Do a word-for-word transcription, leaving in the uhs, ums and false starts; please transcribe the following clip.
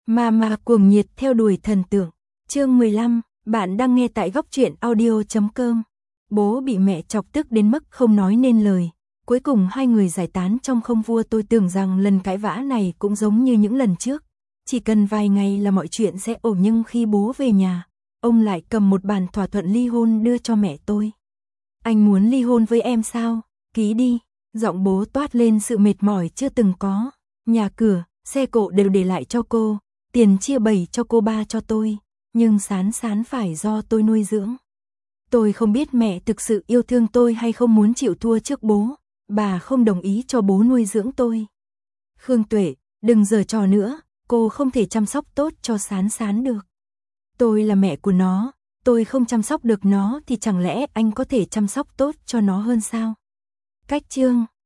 Mà mà cuồng nhiệt theo đuổi thần tượng. Chương mười lăm, bạn đang nghe tại góc truyện audio chấm com. Bố bị mẹ chọc tức đến mức không nói nên lời. Cuối cùng hai người giải tán trong không vui. Tôi tưởng rằng lần cãi vã này cũng giống như những lần trước. Chỉ cần vài ngày là mọi chuyện sẽ ổn, nhưng khi bố về nhà, ông lại cầm một bản thỏa thuận ly hôn đưa cho mẹ tôi. Anh muốn ly hôn với em sao? Ký đi. Giọng bố toát lên sự mệt mỏi chưa từng có. Nhà cửa, xe cộ đều để lại cho cô. Tiền chia bảy cho cô ba cho tôi. Nhưng Sán Sán phải do tôi nuôi dưỡng. Tôi không biết mẹ thực sự yêu thương tôi hay không muốn chịu thua trước bố. Bà không đồng ý cho bố nuôi dưỡng tôi. Khương Tuệ, đừng giở trò nữa. Cô không thể chăm sóc tốt cho Sán Sán được. Tôi là mẹ của nó. Tôi không chăm sóc được nó thì chẳng lẽ anh có thể chăm sóc tốt cho nó hơn sao? Cách chương